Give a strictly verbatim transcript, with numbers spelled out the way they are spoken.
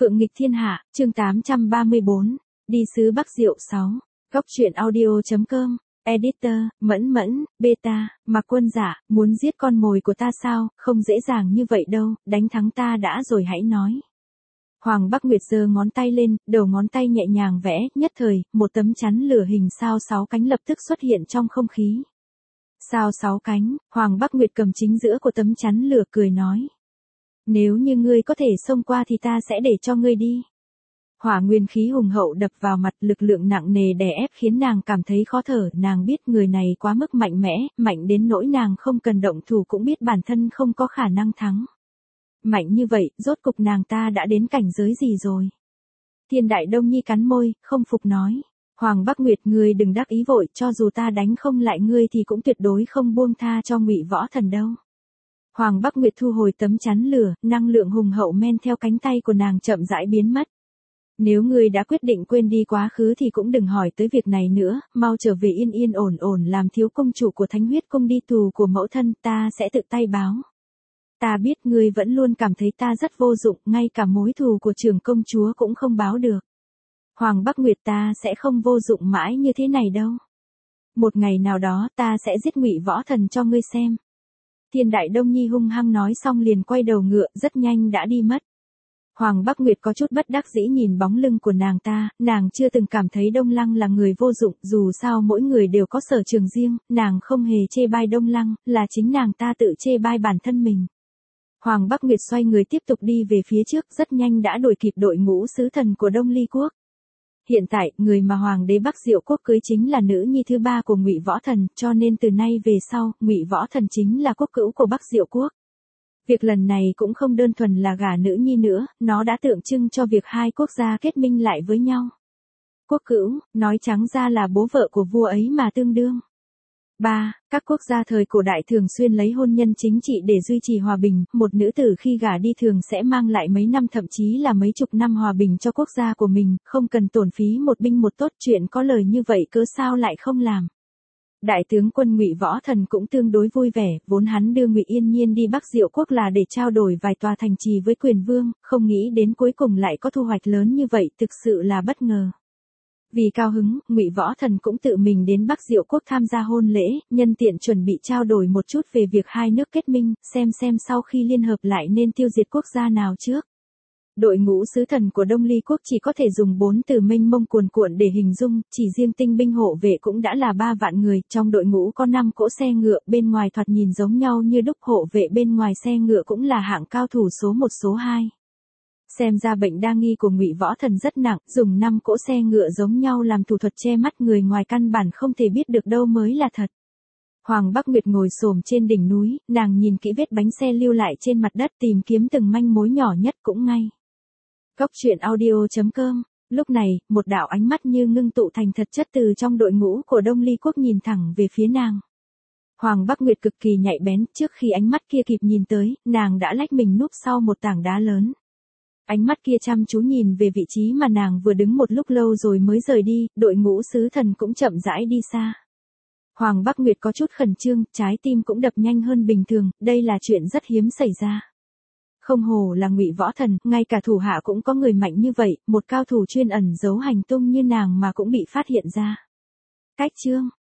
Phượng nghịch thiên hạ, chương tám trăm ba mươi bốn, đi xứ Bắc Diệu sáu, góc truyện audio.com, editor, Mẫn Mẫn, beta, Mạc Quân Dạ, muốn giết con mồi của ta sao, không dễ dàng như vậy đâu, đánh thắng ta đã rồi hãy nói. Hoàng Bắc Nguyệt giơ ngón tay lên, đầu ngón tay nhẹ nhàng vẽ, nhất thời, một tấm chắn lửa hình sao sáu cánh lập tức xuất hiện trong không khí. Sao sáu cánh, Hoàng Bắc Nguyệt cầm chính giữa của tấm chắn lửa cười nói. Nếu như ngươi có thể xông qua thì ta sẽ để cho ngươi đi. Hỏa nguyên khí hùng hậu đập vào mặt, lực lượng nặng nề đè ép khiến nàng cảm thấy khó thở, nàng biết người này quá mức mạnh mẽ, mạnh đến nỗi nàng không cần động thủ cũng biết bản thân không có khả năng thắng. Mạnh như vậy, rốt cục nàng ta đã đến cảnh giới gì rồi? Thiên Đại Đông Nhi cắn môi, không phục nói. Hoàng Bắc Nguyệt, ngươi đừng đắc ý vội, cho dù ta đánh không lại ngươi thì cũng tuyệt đối không buông tha cho Ngụy Võ Thần đâu. Hoàng Bắc Nguyệt thu hồi tấm chắn lửa, năng lượng hùng hậu men theo cánh tay của nàng chậm rãi biến mất. Nếu ngươi đã quyết định quên đi quá khứ thì cũng đừng hỏi tới việc này nữa, mau trở về yên yên ổn ổn làm thiếu công chủ của Thánh Huyết Cung đi tù của mẫu thân, ta sẽ tự tay báo. Ta biết ngươi vẫn luôn cảm thấy ta rất vô dụng, ngay cả mối thù của trưởng công chúa cũng không báo được. Hoàng Bắc Nguyệt, ta sẽ không vô dụng mãi như thế này đâu. Một ngày nào đó ta sẽ giết Ngụy Võ Thần cho ngươi xem. Thiên Đại Đông Nhi hung hăng nói xong liền quay đầu ngựa, rất nhanh đã đi mất. Hoàng Bắc Nguyệt có chút bất đắc dĩ nhìn bóng lưng của nàng ta, nàng chưa từng cảm thấy Đông Lăng là người vô dụng, dù sao mỗi người đều có sở trường riêng, nàng không hề chê bai Đông Lăng, là chính nàng ta tự chê bai bản thân mình. Hoàng Bắc Nguyệt xoay người tiếp tục đi về phía trước, rất nhanh đã đuổi kịp đội ngũ sứ thần của Đông Ly Quốc. Hiện tại, người mà Hoàng đế Bắc Diệu Quốc cưới chính là nữ nhi thứ ba của Ngụy Võ Thần, cho nên từ nay về sau, Ngụy Võ Thần chính là quốc cữu của Bắc Diệu Quốc. Việc lần này cũng không đơn thuần là gả nữ nhi nữa, nó đã tượng trưng cho việc hai quốc gia kết minh lại với nhau. Quốc cữu, nói trắng ra là bố vợ của vua ấy mà tương đương. ba. Các quốc gia thời cổ đại thường xuyên lấy hôn nhân chính trị để duy trì hòa bình, một nữ tử khi gả đi thường sẽ mang lại mấy năm thậm chí là mấy chục năm hòa bình cho quốc gia của mình, không cần tổn phí một binh một tốt, chuyện có lời như vậy cớ sao lại không làm. Đại tướng quân Ngụy Võ Thần cũng tương đối vui vẻ, vốn hắn đưa Ngụy Yên Nhiên đi Bắc Diệu Quốc là để trao đổi vài tòa thành trì với quyền vương, không nghĩ đến cuối cùng lại có thu hoạch lớn như vậy, thực sự là bất ngờ. Vì cao hứng, Ngụy Võ Thần cũng tự mình đến Bắc Diệu Quốc tham gia hôn lễ, nhân tiện chuẩn bị trao đổi một chút về việc hai nước kết minh, xem xem sau khi liên hợp lại nên tiêu diệt quốc gia nào trước. Đội ngũ sứ thần của Đông Ly Quốc chỉ có thể dùng bốn từ mênh mông cuồn cuộn để hình dung, chỉ riêng tinh binh hộ vệ cũng đã là ba vạn người, trong đội ngũ có năm cỗ xe ngựa, bên ngoài thoạt nhìn giống nhau như đúc, hộ vệ bên ngoài xe ngựa cũng là hạng cao thủ số một số hai. Xem ra bệnh đa nghi của Ngụy Võ Thần rất nặng, dùng năm cỗ xe ngựa giống nhau làm thủ thuật che mắt người ngoài căn bản không thể biết được đâu mới là thật. Hoàng Bắc Nguyệt ngồi xổm trên đỉnh núi, nàng nhìn kỹ vết bánh xe lưu lại trên mặt đất, tìm kiếm từng manh mối nhỏ nhất cũng ngay. Góc truyện audio.com, lúc này, một đạo ánh mắt như ngưng tụ thành thật chất từ trong đội ngũ của Đông Ly Quốc nhìn thẳng về phía nàng. Hoàng Bắc Nguyệt cực kỳ nhạy bén, trước khi ánh mắt kia kịp nhìn tới, nàng đã lách mình núp sau một tảng đá lớn. Ánh mắt kia chăm chú nhìn về vị trí mà nàng vừa đứng một lúc lâu rồi mới rời đi, đội ngũ sứ thần cũng chậm rãi đi xa. Hoàng Bắc Nguyệt có chút khẩn trương, trái tim cũng đập nhanh hơn bình thường, đây là chuyện rất hiếm xảy ra. Không hổ là Ngụy Võ Thần, ngay cả thủ hạ cũng có người mạnh như vậy, một cao thủ chuyên ẩn giấu hành tung như nàng mà cũng bị phát hiện ra. Cách chương,